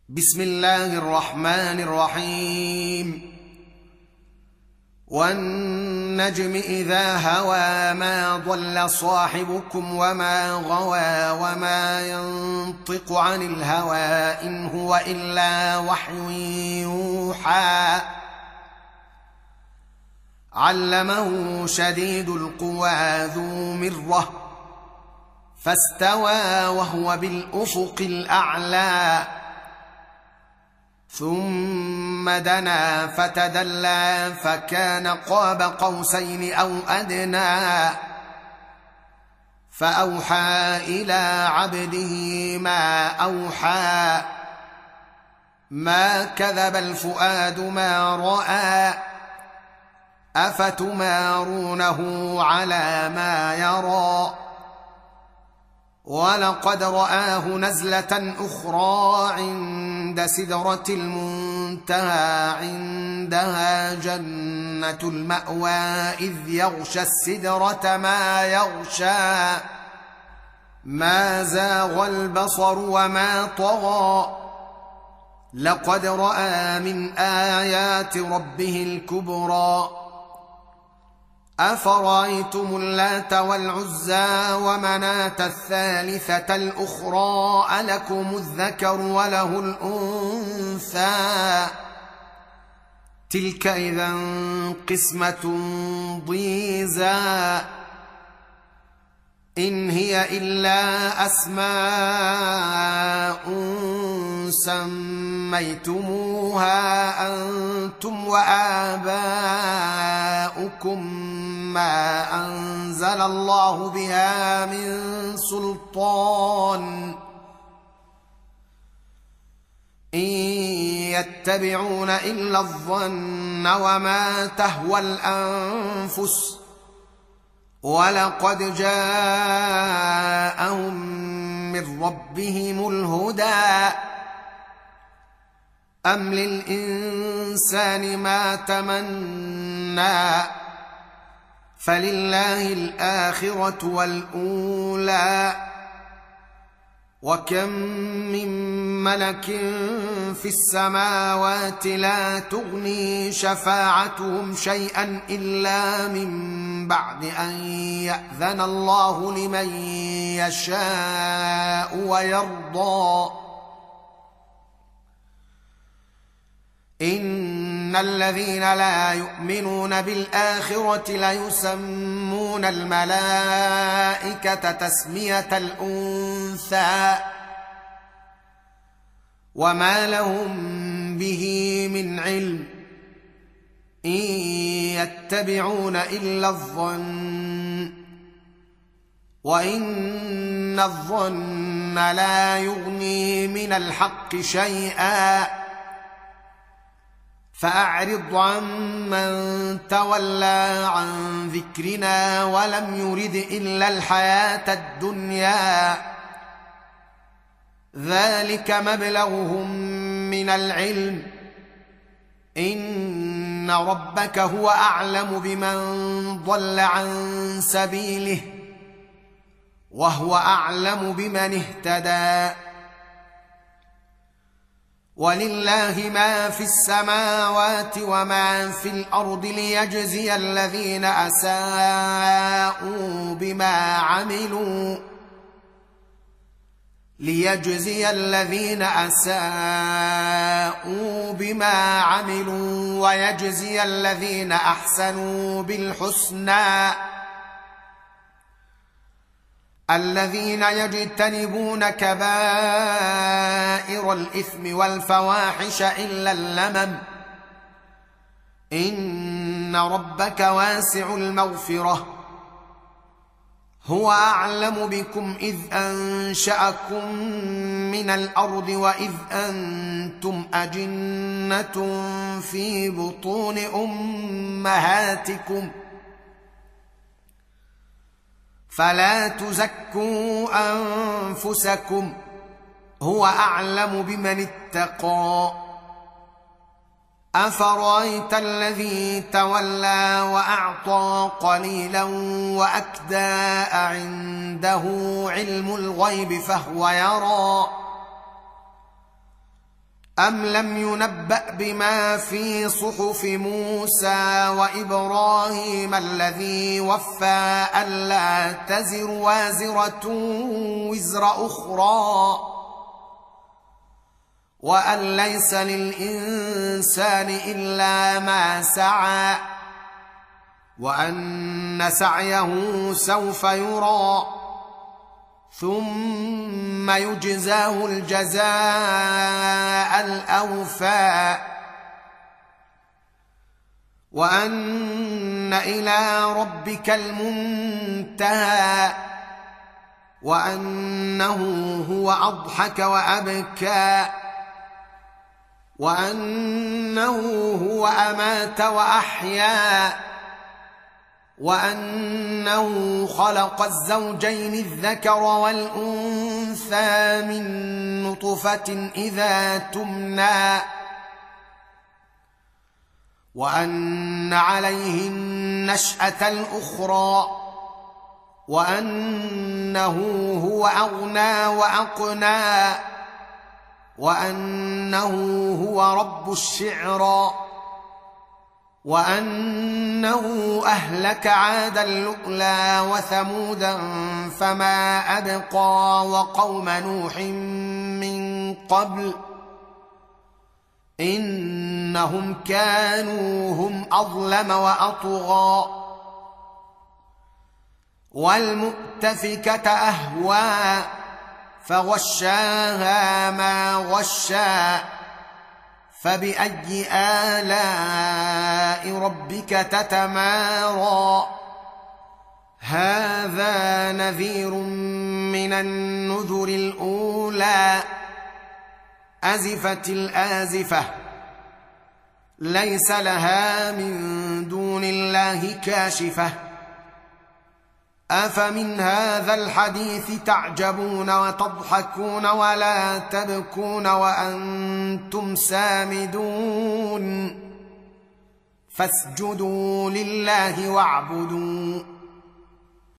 بسم الله الرحمن الرحيم. والنجم إذا هوى ما ضل صاحبكم وما غوى وما ينطق عن الهوى إن هو إلا وحي يوحى علمه شديد القوى ذو مرة فاستوى وهو بالأفق الأعلى ثم دنا فتدلى فكان قاب قوسين أو أدنى فأوحى إلى عبده ما أوحى ما كذب الفؤاد ما رأى أفتمارونه على ما يرى ولقد رآه نزلة أخرى عند سدرة المنتهى عندها جنة المأوى إذ يغشى السدرة ما يغشى ما زاغ البصر وما طغى لقد رأى من آيات ربه الكبرى أفرأيتم اللات والعزى ومناة الثالثة الأخرى ألكم الذكر وله الأنثى تلك إذا قسمة ضيزى إن هي إلا أسماء سميتموها أنتم وآباؤكم ما أنزل الله بها من سلطان إن يتبعون إلا الظن وما تهوى الأنفس ولقد جاءهم من ربهم الهدى أم للإنسان ما تمنى فلله الآخرة والأولى وكم من ملك في السماوات لا تغني شفاعتهم شيئا إلا من بعد أن يأذن الله لمن يشاء ويرضى إن الذين لا يؤمنون بالآخرة ليسمون الملائكة تسمية الأنثى وما لهم به من علم إن يتبعون إلا الظن وإن الظن لا يغني من الحق شيئا فأعرض عمن تولى عن ذكرنا ولم يرد إلا الحياة الدنيا ذلك مبلغهم من العلم إن ربك هو أعلم بمن ضل عن سبيله وهو أعلم بمن اهتدى ولله ما في السماوات وما في الأرض ليجزي الذين أساءوا بما عملوا ويجزي الذين أحسنوا بالحسنى الذين يجتنبون كبائر الإثم والفواحش إلا اللمم إن ربك واسع المغفرة هو أعلم بكم إذ أنشأكم من الأرض وإذ أنتم أجنة في بطون أمهاتكم فلا تزكوا أنفسكم هو أعلم بمن اتقى أفرأيت الذي تولى وأعطى قليلا وأكدى عنده علم الغيب فهو يرى أم لم ينبأ بما في صحف موسى وإبراهيم الذي وفى ألا تزر وازرة وزر أخرى وأن ليس للإنسان إلا ما سعى وأن سعيه سوف يرى ثم يجزاه الجزاء الأوفى وأن إلى ربك المنتهى وأنه هو أضحك وأبكى وأنه هو أمات وأحيا وأنه خلق الزوجين الذكر والأنثى من نطفة إذا تمنى وأن عليه النشأة الأخرى وأنه هو أغنى وأقنى وأنه هو رب الشعرى وأنه أهلك عادا الأولى وثمودا فما أبقى وقوم نوح من قبل إنهم كانوا هم أظلم وأطغى والمؤتفكة أهوى فغشاها ما غشى فبأي آلاء ربك تتمارى هذا نذير من النذر الأولى أزفت الآزفة ليس لها من دون الله كاشفة أفمن هذا الحديث تعجبون وتضحكون ولا تبكون وأنتم سامدون فاسجدوا لله واعبدوا